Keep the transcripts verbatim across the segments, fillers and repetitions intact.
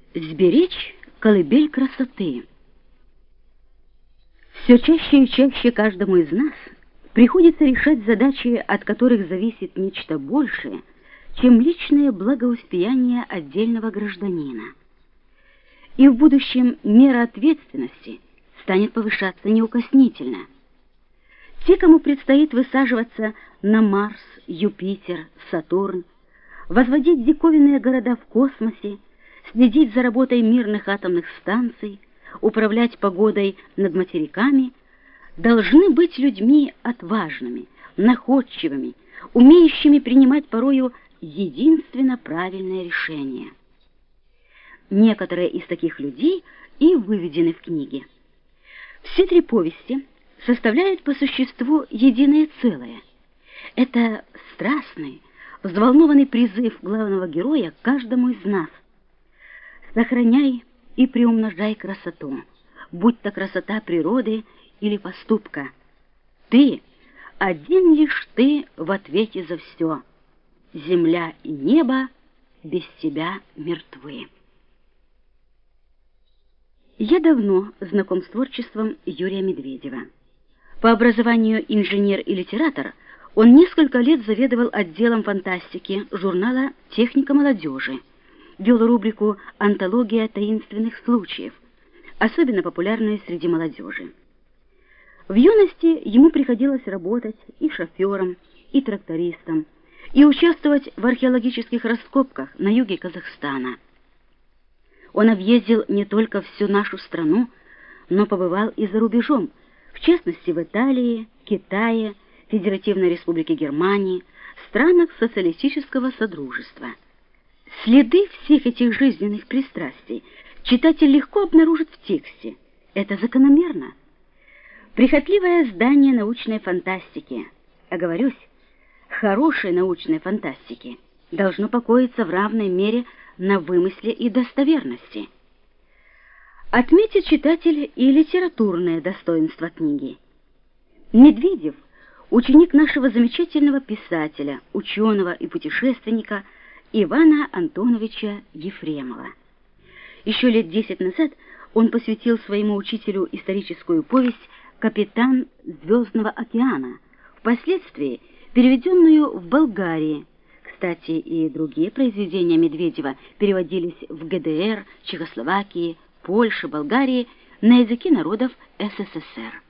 Сберечь колыбель красоты. Все чаще и чаще каждому из нас приходится решать задачи, от которых зависит нечто большее, чем личное благоуспеяние отдельного гражданина. И в будущем мера ответственности станет повышаться неукоснительно. Те, кому предстоит высаживаться на Марс, Юпитер, Сатурн, возводить диковинные города в космосе, следить за работой мирных атомных станций, управлять погодой над материками, должны быть людьми отважными, находчивыми, умеющими принимать порою единственно правильное решение. Некоторые из таких людей и выведены в книге. Все три повести составляют по существу единое целое. Это страстный, взволнованный призыв главного героя к каждому из нас. Сохраняй и приумножай красоту, будь то красота природы или поступка. Ты, один лишь ты в ответе за все. Земля и небо без тебя мертвы. Я давно знаком с творчеством Юрия Медведева. По образованию инженер и литератор, он несколько лет заведовал отделом фантастики журнала «Техника молодежи», вел рубрику «Антология таинственных случаев», особенно популярную среди молодежи. В юности ему приходилось работать и шофером, и трактористом, и участвовать в археологических раскопках на юге Казахстана. Он объездил не только всю нашу страну, но побывал и за рубежом, в частности в Италии, Китае, Федеративной Республике Германии, странах социалистического содружества. Следы всех этих жизненных пристрастий читатель легко обнаружит в тексте. Это закономерно. Прихотливое здание научной фантастики, оговорюсь, хорошей научной фантастики, должно покоиться в равной мере на вымысле и достоверности. Отметит читатель и литературное достоинство книги. Медведев — ученик нашего замечательного писателя, ученого и путешественника Ивана Антоновича Ефремова. Еще лет десять назад он посвятил своему учителю историческую повесть «Капитан Звездного океана», впоследствии переведенную в Болгарии. Кстати, и другие произведения Медведева переводились в ГДР, Чехословакии, Польше, Болгарии на языки народов СССР.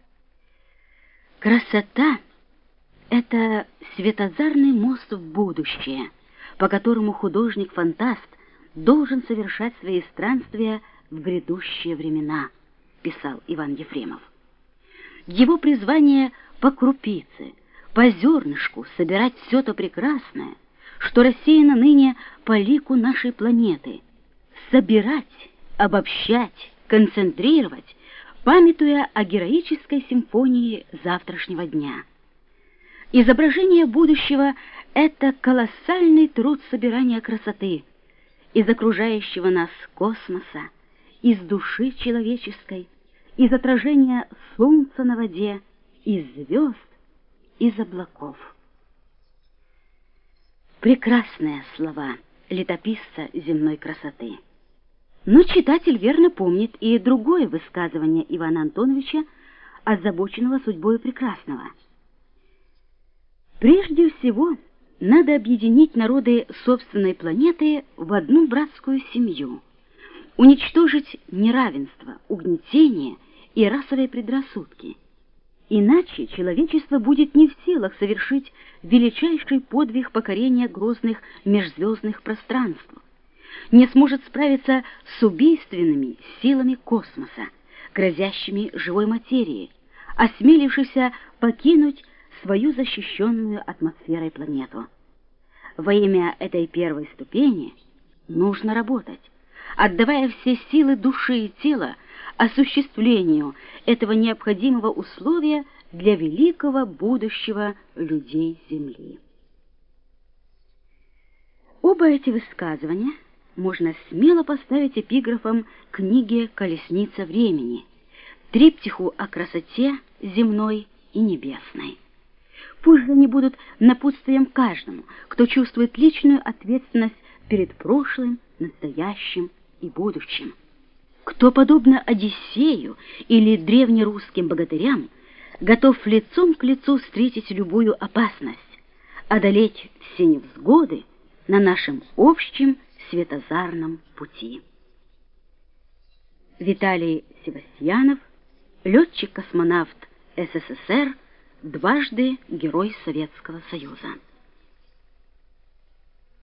Красота — это светозарный мост в будущее, по которому художник-фантаст должен совершать свои странствия в грядущие времена, писал Иван Ефремов. Его призвание по крупице, по зернышку собирать все то прекрасное, что рассеяно ныне по лику нашей планеты, собирать, обобщать, концентрировать, памятуя о героической симфонии завтрашнего дня. Изображение будущего — это колоссальный труд собирания красоты из окружающего нас космоса, из души человеческой, из отражения солнца на воде, из звезд, из облаков. Прекрасные слова летописца земной красоты. Но читатель верно помнит и другое высказывание Ивана Антоновича, озабоченного судьбой прекрасного. Прежде всего, надо объединить народы собственной планеты в одну братскую семью, уничтожить неравенство, угнетение и расовые предрассудки. Иначе человечество будет не в силах совершить величайший подвиг покорения грозных межзвездных пространств, не сможет справиться с убийственными силами космоса, грозящими живой материи, осмелившейся покинуть свою защищенную атмосферой планету. Во имя этой первой ступени нужно работать, отдавая все силы души и тела осуществлению этого необходимого условия для великого будущего людей Земли. Оба эти высказывания можно смело поставить эпиграфом книги «Колесница времени», триптиху о красоте земной и небесной. Пусть же они будут напутствием каждому, кто чувствует личную ответственность перед прошлым, настоящим и будущем? Кто, подобно Одиссею или древнерусским богатырям, готов лицом к лицу встретить любую опасность, одолеть все невзгоды на нашем общем светозарном пути? Виталий Севастьянов, летчик-космонавт СССР, дважды Герой Советского Союза.